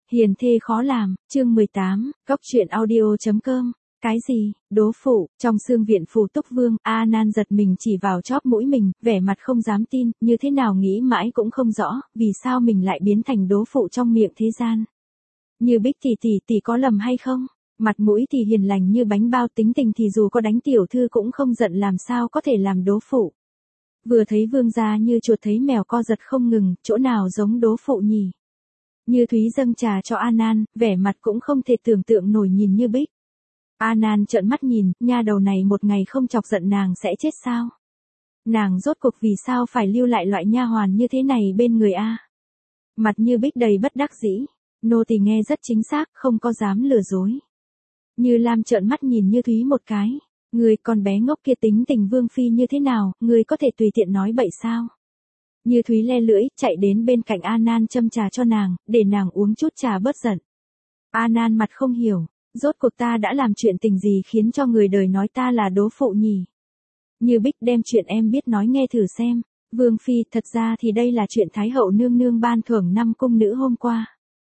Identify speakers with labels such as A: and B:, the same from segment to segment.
A: Hiền thê khó làm, chương 18, Cóc truyện audio.com. Cái gì, đố phụ, trong xương viện phù túc vương, A Nan giật mình chỉ vào chóp mũi mình, vẻ mặt không dám tin, như thế nào nghĩ mãi cũng không rõ, vì sao mình lại biến thành đố phụ trong miệng thế gian. Như Bích tỷ có lầm hay không? Mặt mũi thì hiền lành như bánh bao, tính tình thì dù có đánh tiểu thư cũng không giận, làm sao có thể làm đố phụ. Vừa thấy vương gia như chuột thấy mèo, co giật không ngừng, chỗ nào giống đố phụ nhỉ? Như Thúy dâng trà cho A Nan, vẻ mặt cũng không thể tưởng tượng nổi nhìn Như Bích. A Nan trợn mắt nhìn, nha đầu này một ngày không chọc giận nàng sẽ chết sao? Nàng rốt cuộc vì sao phải lưu lại loại nha hoàn như thế này bên người A? Mặt Như Bích đầy bất đắc dĩ, nô tỳ nghe rất chính xác, không có dám lừa dối. Như Lam trợn mắt nhìn Như Thúy một cái, người con bé ngốc kia tính tình vương phi như thế nào, người có thể tùy tiện nói bậy sao? Như Thúy le lưỡi, chạy đến bên cạnh A Nan châm trà cho nàng, để nàng uống chút trà bớt giận. A Nan mặt không hiểu, rốt cuộc ta đã làm chuyện tình gì khiến cho người đời nói ta là đố phụ nhỉ? Như Bích đem chuyện em biết nói nghe thử xem. Vương phi, thật ra thì đây là chuyện Thái hậu nương nương ban thưởng 5 cung nữ hôm qua.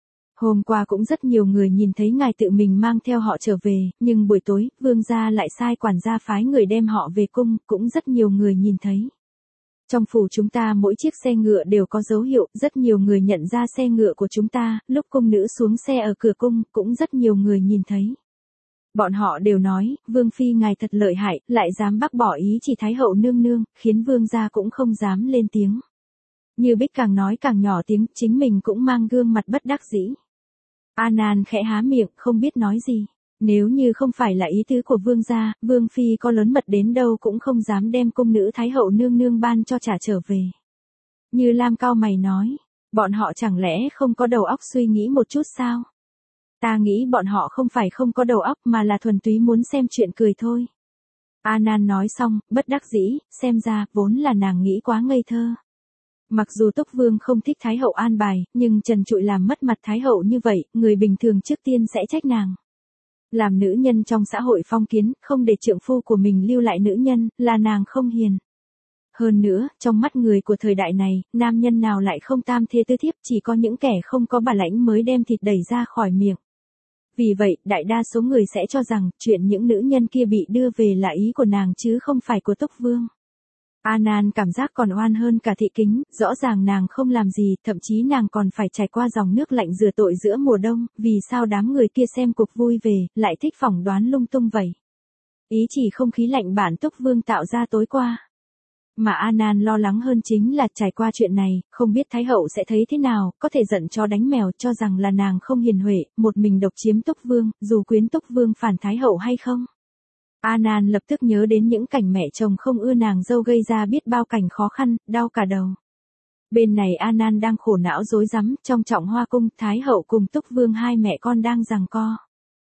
A: Hôm qua cũng rất nhiều người nhìn thấy ngài tự mình mang theo họ trở về, nhưng buổi tối, vương gia lại sai quản gia phái người đem họ về cung, cũng rất nhiều người nhìn thấy. Trong phủ chúng ta mỗi chiếc xe ngựa đều có dấu hiệu, rất nhiều người nhận ra xe ngựa của chúng ta, lúc cung nữ xuống xe ở cửa cung, cũng rất nhiều người nhìn thấy. Bọn họ đều nói, vương phi ngài thật lợi hại, lại dám bác bỏ ý chỉ Thái hậu nương nương, khiến vương gia cũng không dám lên tiếng. Như Bích càng nói càng nhỏ tiếng, chính mình cũng mang gương mặt bất đắc dĩ. A Nan khẽ há miệng, không biết nói gì. Nếu như không phải là ý tứ của vương gia, vương phi có lớn mật đến đâu cũng không dám đem cung nữ Thái hậu nương nương ban cho trả trở về. Như Lam cau mày nói, bọn họ chẳng lẽ không có đầu óc suy nghĩ một chút sao? Ta nghĩ bọn họ không phải không có đầu óc mà là thuần túy muốn xem chuyện cười thôi. A Nan nói xong, bất đắc dĩ, xem ra, vốn là nàng nghĩ quá ngây thơ. Mặc dù Túc Vương không thích Thái hậu an bài, nhưng trần trụi làm mất mặt Thái hậu như vậy, người bình thường trước tiên sẽ trách nàng. Làm nữ nhân trong xã hội phong kiến, không để trượng phu của mình lưu lại nữ nhân, là nàng không hiền. Hơn nữa, trong mắt người của thời đại này, nam nhân nào lại không tam thê tứ thiếp, chỉ có những kẻ không có bản lãnh mới đem thịt đẩy ra khỏi miệng. Vì vậy, đại đa số người sẽ cho rằng, chuyện những nữ nhân kia bị đưa về là ý của nàng chứ không phải của Túc Vương. A Nan cảm giác còn oan hơn cả Thị Kính, rõ ràng nàng không làm gì, thậm chí nàng còn phải trải qua dòng nước lạnh rửa tội giữa mùa đông, vì sao đám người kia xem cuộc vui về, lại thích phỏng đoán lung tung vậy. Ý chỉ không khí lạnh bản Túc Vương tạo ra tối qua. Mà A Nan lo lắng hơn chính là trải qua chuyện này, không biết Thái hậu sẽ thấy thế nào, có thể giận chó đánh mèo, cho rằng là nàng không hiền huệ, một mình độc chiếm Túc Vương, dù quyến Túc Vương phản Thái hậu hay không. A Nan lập tức nhớ đến những cảnh mẹ chồng không ưa nàng dâu gây ra biết bao cảnh khó khăn, đau cả đầu. Bên này A Nan đang khổ não rối rắm, trong Trọng Hoa cung, Thái hậu cùng Túc Vương hai mẹ con đang giằng co.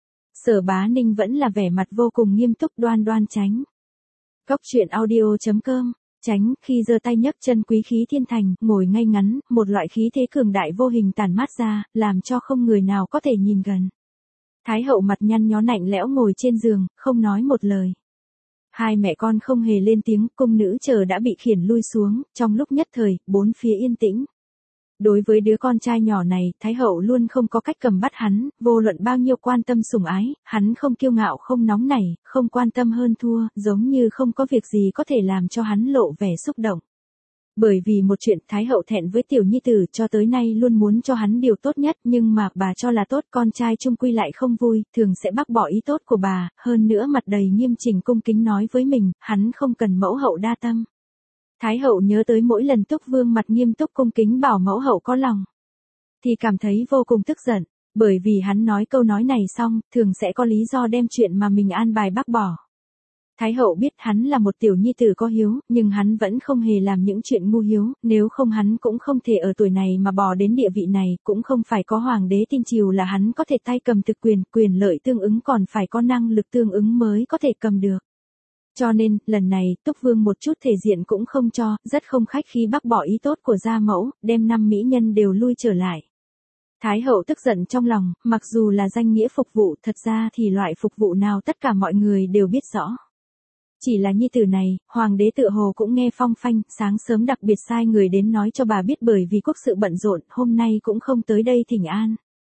A: Sở Bá Ninh vẫn là vẻ mặt vô cùng nghiêm túc, đoan Tránh. Cóc truyện audio.com. Tránh, khi giơ tay nhấc chân quý khí thiên thành, ngồi ngay ngắn, một loại khí thế cường đại vô hình tản mát ra, làm cho không người nào có thể nhìn gần. Thái hậu mặt nhăn nhó lạnh lẽo ngồi trên giường, không nói một lời. Hai mẹ con không hề lên tiếng, cung nữ chờ đã bị khiển lui xuống, trong lúc nhất thời, bốn phía yên tĩnh. Đối với đứa con trai nhỏ này, Thái hậu luôn không có cách cầm bắt hắn, vô luận bao nhiêu quan tâm sủng ái, hắn không kiêu ngạo không nóng nảy, không quan tâm hơn thua, giống như không có việc gì có thể làm cho hắn lộ vẻ xúc động. Bởi vì một chuyện, Thái hậu thẹn với tiểu nhi tử, cho tới nay luôn muốn cho hắn điều tốt nhất, nhưng mà bà cho là tốt, con trai chung quy lại không vui, thường sẽ bác bỏ ý tốt của bà, hơn nữa mặt đầy nghiêm chỉnh cung kính nói với mình, hắn không cần mẫu hậu đa tâm. Thái hậu nhớ tới mỗi lần Túc Vương mặt nghiêm túc cung kính bảo mẫu hậu có lòng, thì cảm thấy vô cùng tức giận, bởi vì hắn nói câu nói này xong, thường sẽ có lý do đem chuyện mà mình an bài bác bỏ. Thái hậu biết hắn là một tiểu nhi tử có hiếu, nhưng hắn vẫn không hề làm những chuyện ngu hiếu, nếu không hắn cũng không thể ở tuổi này mà bò đến địa vị này, cũng không phải có hoàng đế tin chiều là hắn có thể tay cầm thực quyền lợi tương ứng, còn phải có năng lực tương ứng mới có thể cầm được. Cho nên, lần này, Túc Vương một chút thể diện cũng không cho, rất không khách khí bác bỏ ý tốt của gia mẫu, đem 5 mỹ nhân đều lui trở lại. Thái hậu tức giận trong lòng, mặc dù là danh nghĩa phục vụ, thật ra thì loại phục vụ nào tất cả mọi người đều biết rõ. Chỉ là nhi tử này, hoàng đế tựa hồ cũng nghe phong phanh, sáng sớm đặc biệt sai người đến nói cho bà biết, bởi vì quốc sự bận rộn, hôm nay cũng không tới đây thỉnh an.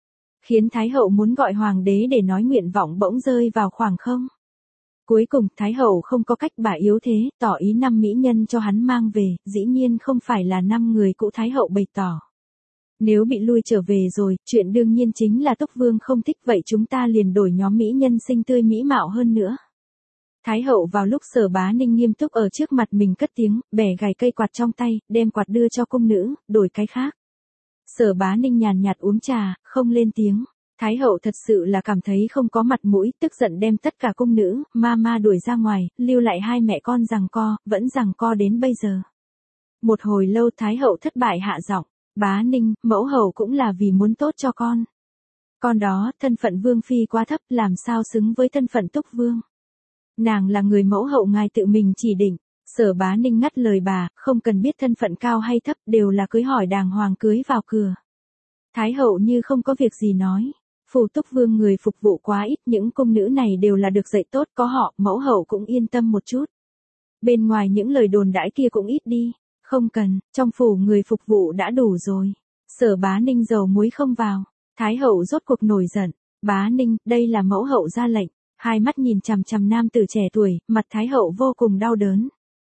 A: khiến Thái hậu muốn gọi hoàng đế để nói nguyện vọng bỗng rơi vào khoảng không. Cuối cùng Thái hậu không có cách, bà yếu thế, tỏ ý 5 mỹ nhân cho hắn mang về, dĩ nhiên không phải là 5 người cũ. Thái hậu bày tỏ. Nếu bị lui trở về rồi, chuyện đương nhiên chính là Túc Vương không thích, vậy chúng ta liền đổi nhóm mỹ nhân xinh tươi mỹ mạo hơn nữa. Thái hậu vào lúc Sở Bá Ninh nghiêm túc ở trước mặt mình cất tiếng, bẻ gài cây quạt trong tay, đem quạt đưa cho cung nữ, đổi cái khác. Sở Bá Ninh nhàn nhạt uống trà, không lên tiếng. Thái hậu thật sự là cảm thấy không có mặt mũi, tức giận đem tất cả cung nữ, ma đuổi ra ngoài, lưu lại hai mẹ con giằng co, vẫn giằng co đến bây giờ. Một hồi lâu Thái hậu thất bại hạ giọng, Bá Ninh, mẫu hậu cũng là vì muốn tốt cho con. Con đó, thân phận vương phi quá thấp, làm sao xứng với thân phận Túc Vương. Nàng là người mẫu hậu ngài tự mình chỉ định. Sở Bá Ninh ngắt lời bà, không cần biết thân phận cao hay thấp, đều là cưới hỏi đàng hoàng cưới vào cửa. Thái hậu như không có việc gì nói. Phủ Túc Vương người phục vụ quá ít, những cung nữ này đều là được dạy tốt, có họ, mẫu hậu cũng yên tâm một chút. Bên ngoài những lời đồn đãi kia cũng ít đi. Không cần, trong phủ người phục vụ đã đủ rồi. Sở Bá Ninh dầu muối không vào. Thái hậu rốt cuộc nổi giận. Bá Ninh, đây là mẫu hậu ra lệnh. Hai mắt nhìn chằm chằm nam tử trẻ tuổi, mặt Thái hậu vô cùng đau đớn.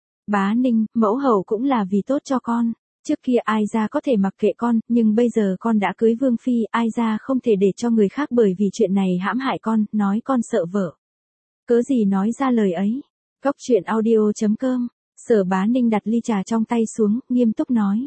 A: Bá Ninh, mẫu hậu cũng là vì tốt cho con. Trước kia ai ra có thể mặc kệ con, nhưng bây giờ con đã cưới vương phi, ai ra không thể để cho người khác bởi vì chuyện này hãm hại con, nói con sợ vợ. Cớ gì nói ra lời ấy. Góc truyện audio.com. Sở Bá Ninh đặt ly trà trong tay xuống, nghiêm túc nói.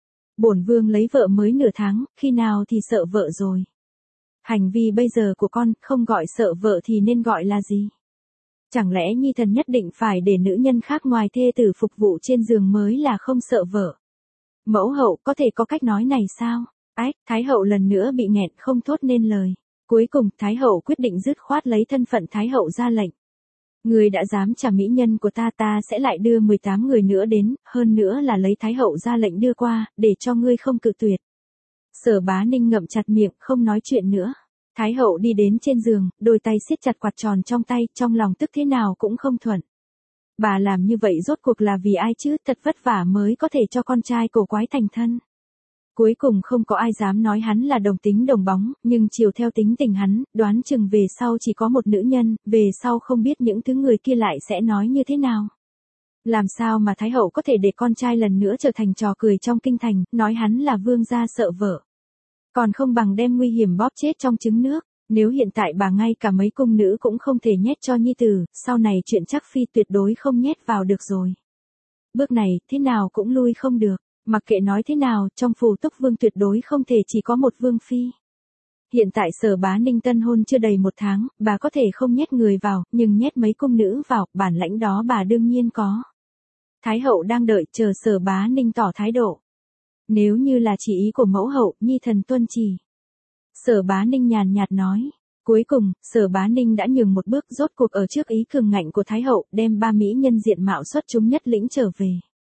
A: Bổn vương lấy vợ mới nửa tháng, khi nào thì sợ vợ rồi. Hành vi bây giờ của con, không gọi sợ vợ thì nên gọi là gì? Chẳng lẽ nhi thần nhất định phải để nữ nhân khác ngoài thê tử phục vụ trên giường mới là không sợ vợ? Mẫu hậu có thể có cách nói này sao? Ách, Thái hậu lần nữa bị nghẹn không thốt nên lời. Cuối cùng, Thái hậu quyết định dứt khoát lấy thân phận Thái hậu ra lệnh. Người đã dám trả mỹ nhân của ta, ta sẽ lại đưa 18 người nữa đến, hơn nữa là lấy Thái hậu ra lệnh đưa qua, để cho ngươi không cự tuyệt. Sở Bá Ninh ngậm chặt miệng, không nói chuyện nữa. Thái hậu đi đến trên giường, đôi tay siết chặt quạt tròn trong tay, trong lòng tức thế nào cũng không thuận. Bà làm như vậy rốt cuộc là vì ai chứ, thật vất vả mới có thể cho con trai cổ quái thành thân. Cuối cùng không có ai dám nói hắn là đồng tính đồng bóng, nhưng chiều theo tính tình hắn, đoán chừng về sau chỉ có một nữ nhân, về sau không biết những thứ người kia lại sẽ nói như thế nào. Làm sao mà Thái hậu có thể để con trai lần nữa trở thành trò cười trong kinh thành, nói hắn là vương gia sợ vợ. Còn không bằng đem nguy hiểm bóp chết trong trứng nước. Nếu hiện tại bà ngay cả mấy cung nữ cũng không thể nhét cho nhi tử, sau này chuyện chắc phi tuyệt đối không nhét vào được rồi. Bước này, thế nào cũng lui không được. Mặc kệ nói thế nào, trong phủ Túc Vương tuyệt đối không thể chỉ có một vương phi. Hiện tại Sở Bá Ninh tân hôn chưa đầy 1 tháng, bà có thể không nhét người vào, nhưng nhét mấy cung nữ vào, bản lãnh đó bà đương nhiên có. Thái hậu đang đợi chờ Sở Bá Ninh tỏ thái độ. Nếu như là chỉ ý của mẫu hậu, nhi thần tuân chỉ. Sở Bá Ninh nhàn nhạt nói. Cuối cùng, Sở Bá Ninh đã nhường một bước, rốt cuộc ở trước ý cường ngạnh của Thái hậu, đem 3 mỹ nhân diện mạo xuất chúng nhất lĩnh trở về.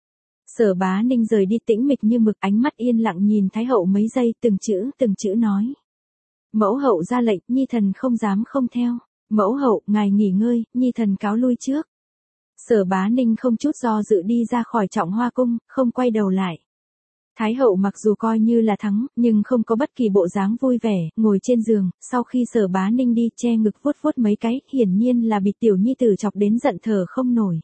A: Sở Bá Ninh rời đi tĩnh mịch như mực, ánh mắt yên lặng nhìn Thái hậu mấy giây, từng chữ nói. Mẫu hậu ra lệnh, nhi thần không dám không theo. Mẫu hậu, ngài nghỉ ngơi, nhi thần cáo lui trước. Sở Bá Ninh không chút do dự đi ra khỏi Trọng Hoa cung, không quay đầu lại. Thái hậu mặc dù coi như là thắng, nhưng không có bất kỳ bộ dáng vui vẻ, ngồi trên giường, sau khi Sở Bá Ninh đi che ngực vuốt vuốt mấy cái, hiển nhiên là bị tiểu nhi tử chọc đến giận thở không nổi.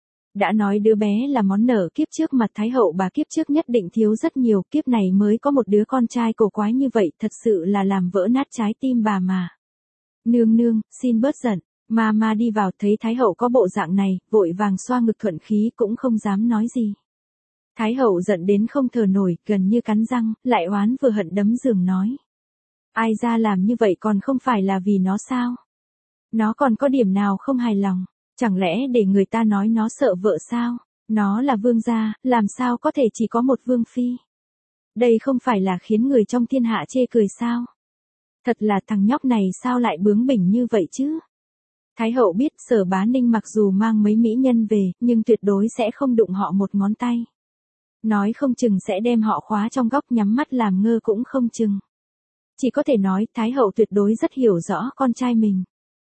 A: Đã nói đứa bé là món nợ kiếp trước, mặt Thái hậu bà kiếp trước nhất định thiếu rất nhiều, kiếp này mới có một đứa con trai cổ quái như vậy, thật sự là làm vỡ nát trái tim bà mà. Nương nương, xin bớt giận. Ma đi vào thấy Thái hậu có bộ dạng này, vội vàng xoa ngực thuận khí, cũng không dám nói gì. Thái hậu giận đến không thở nổi, gần như cắn răng, lại oán vừa hận đấm giường nói. Ai ra làm như vậy còn không phải là vì nó sao? Nó còn có điểm nào không hài lòng? Chẳng lẽ để người ta nói nó sợ vợ sao? Nó là vương gia, làm sao có thể chỉ có một vương phi? Đây không phải là khiến người trong thiên hạ chê cười sao? Thật là thằng nhóc này sao lại bướng bỉnh như vậy chứ? Thái hậu biết Sở Bá Ninh mặc dù mang mấy mỹ nhân về, nhưng tuyệt đối sẽ không đụng họ một ngón tay. Nói không chừng sẽ đem họ khóa trong góc nhắm mắt làm ngơ cũng không chừng. Chỉ có thể nói Thái hậu tuyệt đối rất hiểu rõ con trai mình.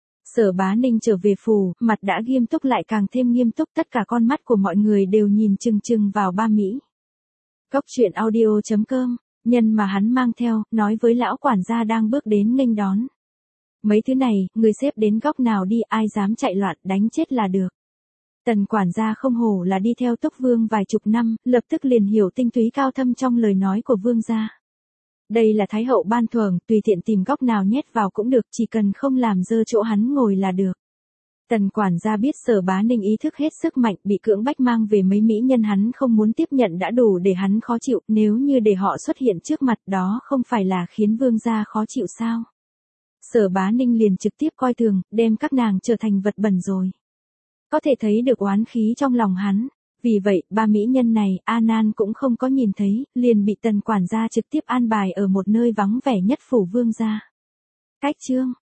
A: Sở Bá Ninh trở về phủ, mặt đã nghiêm túc lại càng thêm nghiêm túc, tất cả con mắt của mọi người đều nhìn chừng chừng vào ba Mỹ. Góc truyện audio.com nhân mà hắn mang theo, nói với lão quản gia đang bước đến nghênh đón. Mấy thứ này, người xếp đến góc nào đi, ai dám chạy loạn, đánh chết là được. Tần quản gia không hổ là đi theo Túc Vương vài chục năm, lập tức liền hiểu tinh túy cao thâm trong lời nói của vương gia. Đây là Thái hậu ban thưởng, tùy tiện tìm góc nào nhét vào cũng được, chỉ cần không làm dơ chỗ hắn ngồi là được. Tần quản gia biết Sở Bá Ninh ý thức hết sức mạnh, bị cưỡng bách mang về mấy mỹ nhân hắn không muốn tiếp nhận đã đủ để hắn khó chịu, nếu như để họ xuất hiện trước mặt đó không phải là khiến vương gia khó chịu sao. Sở Bá Ninh liền trực tiếp coi thường, đem các nàng trở thành vật bẩn rồi. Có thể thấy được oán khí trong lòng hắn. Vì vậy, ba mỹ nhân này, A Nan cũng không có nhìn thấy, liền bị tần quản gia trực tiếp an bài ở một nơi vắng vẻ nhất phủ vương gia. Cách chương